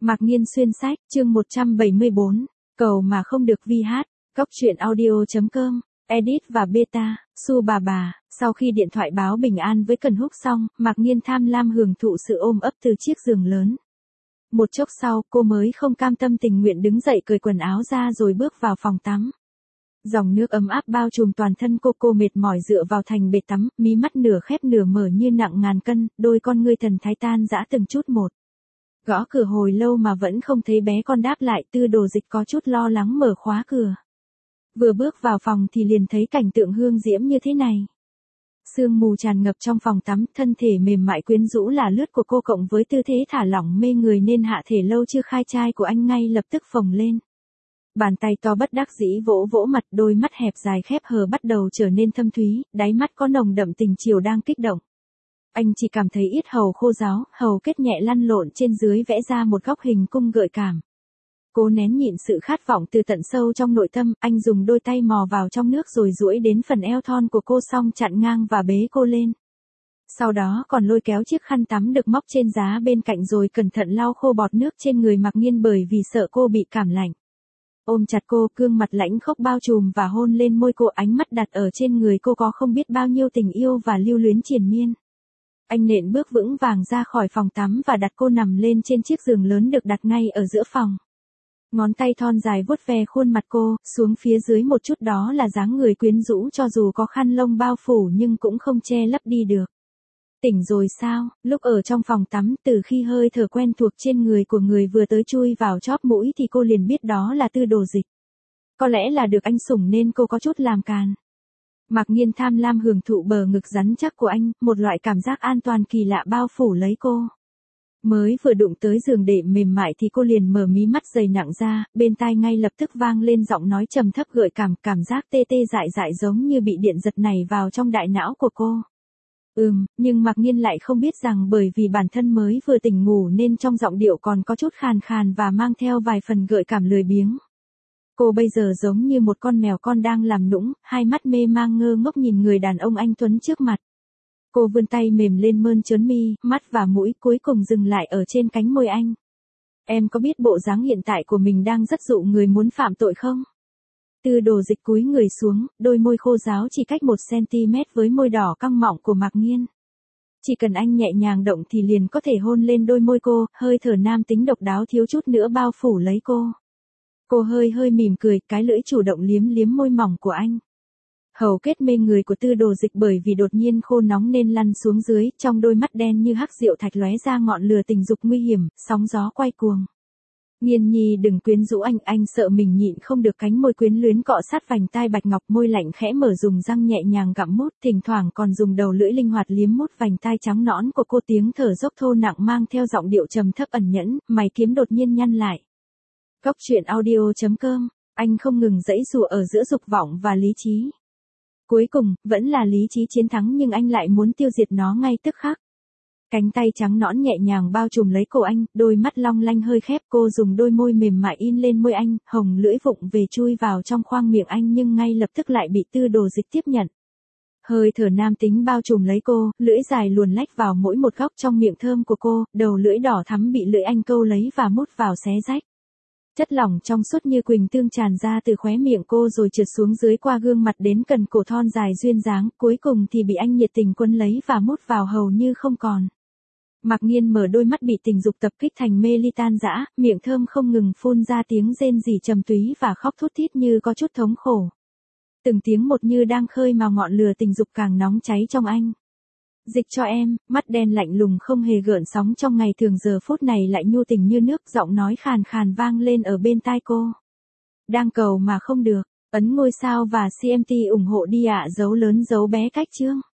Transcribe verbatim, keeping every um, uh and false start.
Mạc Nghiên xuyên sách, chương một trăm bảy mươi bốn, cầu mà không được vi hát, góc truyện audio.com, edit và beta, su bà bà. Sau khi điện thoại báo bình an với Cần Húc xong, Mạc Nghiên tham lam hưởng thụ sự ôm ấp từ chiếc giường lớn. Một chốc sau, cô mới không cam tâm tình nguyện đứng dậy cởi quần áo ra rồi bước vào phòng tắm. Dòng nước ấm áp bao trùm toàn thân cô, cô mệt mỏi dựa vào thành bể tắm, mí mắt nửa khép nửa mở như nặng ngàn cân, đôi con ngươi thần thái tan rã từng chút một. Gõ cửa hồi lâu mà vẫn không thấy bé con đáp lại, Tư Đồ Dịch có chút lo lắng mở khóa cửa. Vừa bước vào phòng thì liền thấy cảnh tượng hương diễm như thế này. Sương mù tràn ngập trong phòng tắm, thân thể mềm mại quyến rũ là lướt của cô cộng với tư thế thả lỏng mê người nên hạ thể lâu chưa khai trai của anh ngay lập tức phồng lên. Bàn tay to bất đắc dĩ vỗ vỗ mặt, đôi mắt hẹp dài khép hờ bắt đầu trở nên thâm thúy, đáy mắt có nồng đậm tình chiều đang kích động. Anh chỉ cảm thấy yết hầu khô ráo, hầu kết nhẹ lăn lộn trên dưới vẽ ra một góc hình cung gợi cảm. Cố nén nhịn sự khát vọng từ tận sâu trong nội tâm, anh dùng đôi tay mò vào trong nước rồi duỗi đến phần eo thon của cô xong chặn ngang và bế cô lên. Sau đó còn lôi kéo chiếc khăn tắm được móc trên giá bên cạnh rồi cẩn thận lau khô bọt nước trên người Mạc Nghiên bởi vì sợ cô bị cảm lạnh. Ôm chặt cô, gương mặt lãnh khốc bao trùm và hôn lên môi cô, ánh mắt đặt ở trên người cô có không biết bao nhiêu tình yêu và lưu luyến triền miên. Anh nện bước vững vàng ra khỏi phòng tắm và đặt cô nằm lên trên chiếc giường lớn được đặt ngay ở giữa phòng. Ngón tay thon dài vuốt ve khuôn mặt cô, xuống phía dưới một chút đó là dáng người quyến rũ cho dù có khăn lông bao phủ nhưng cũng không che lấp đi được. Tỉnh rồi sao? Lúc ở trong phòng tắm, từ khi hơi thở quen thuộc trên người của người vừa tới chui vào chóp mũi thì cô liền biết đó là Tư Đồ Dịch. Có lẽ là được anh sủng nên cô có chút làm càn. Mạc Nghiên tham lam hưởng thụ bờ ngực rắn chắc của anh, một loại cảm giác an toàn kỳ lạ bao phủ lấy cô. Mới vừa đụng tới giường đệm mềm mại thì cô liền mở mí mắt dày nặng ra, bên tai ngay lập tức vang lên giọng nói trầm thấp gợi cảm, cảm giác tê tê dại dại giống như bị điện giật này vào trong đại não của cô. Ừm, nhưng Mạc Nghiên lại không biết rằng bởi vì bản thân mới vừa tỉnh ngủ nên trong giọng điệu còn có chút khàn khàn và mang theo vài phần gợi cảm lười biếng. Cô bây giờ giống như một con mèo con đang làm nũng, hai mắt mê mang ngơ ngốc nhìn người đàn ông anh tuấn trước mặt. Cô vươn tay mềm lên mơn trớn mi, mắt và mũi, cuối cùng dừng lại ở trên cánh môi anh. Em có biết bộ dáng hiện tại của mình đang rất dụ người muốn phạm tội không? Tư Đồ Dịch cúi người xuống, đôi môi khô ráo chỉ cách một xăng-ti-mét với môi đỏ căng mọng của Mạc Nghiên. Chỉ cần anh nhẹ nhàng động thì liền có thể hôn lên đôi môi cô, hơi thở nam tính độc đáo thiếu chút nữa bao phủ lấy cô. Cô hơi hơi mỉm cười, cái lưỡi chủ động liếm liếm môi mỏng của anh. Hầu kết mê người của Tư Đồ Dịch bởi vì đột nhiên khô nóng nên lăn xuống dưới, trong đôi mắt đen như hắc rượu thạch lóe ra ngọn lửa tình dục nguy hiểm, sóng gió quay cuồng. Nghiên nhi đừng quyến rũ anh, anh sợ mình nhịn không được, cánh môi quyến luyến cọ sát vành tai bạch ngọc, môi lạnh khẽ mở, dùng răng nhẹ nhàng gặm mút, thỉnh thoảng còn dùng đầu lưỡi linh hoạt liếm mút vành tai trắng nõn của cô, tiếng thở dốc thô nặng mang theo giọng điệu trầm thấp ẩn nhẫn, mày kiếm đột nhiên nhăn lại. Góc truyện audio.com, anh không ngừng giãy giụa ở giữa dục vọng và lý trí. Cuối cùng, vẫn là lý trí chiến thắng nhưng anh lại muốn tiêu diệt nó ngay tức khắc. Cánh tay trắng nõn nhẹ nhàng bao trùm lấy cổ anh, đôi mắt long lanh hơi khép, cô dùng đôi môi mềm mại in lên môi anh, hồng lưỡi vụng về chui vào trong khoang miệng anh nhưng ngay lập tức lại bị Tư Đồ Dịch tiếp nhận. Hơi thở nam tính bao trùm lấy cô, lưỡi dài luồn lách vào mỗi một góc trong miệng thơm của cô, đầu lưỡi đỏ thắm bị lưỡi anh câu lấy và mút vào xé rách. Chất lỏng trong suốt như quỳnh tương tràn ra từ khóe miệng cô rồi trượt xuống dưới qua gương mặt đến cần cổ thon dài duyên dáng, cuối cùng thì bị anh nhiệt tình quấn lấy và mút vào hầu như không còn. Mạc Nghiên mở đôi mắt bị tình dục tập kích thành mê ly tan rã, miệng thơm không ngừng phun ra tiếng rên rỉ trầm túy và khóc thút thít như có chút thống khổ. Từng tiếng một như đang khơi mào ngọn lửa tình dục càng nóng cháy trong anh. Dịch cho em, mắt đen lạnh lùng không hề gợn sóng trong ngày thường giờ phút này lại nhu tình như nước, giọng nói khàn khàn vang lên ở bên tai cô. Đang cầu mà không được, ấn ngôi sao và xê em tê ủng hộ đi ạ, dấu lớn dấu bé cách chương.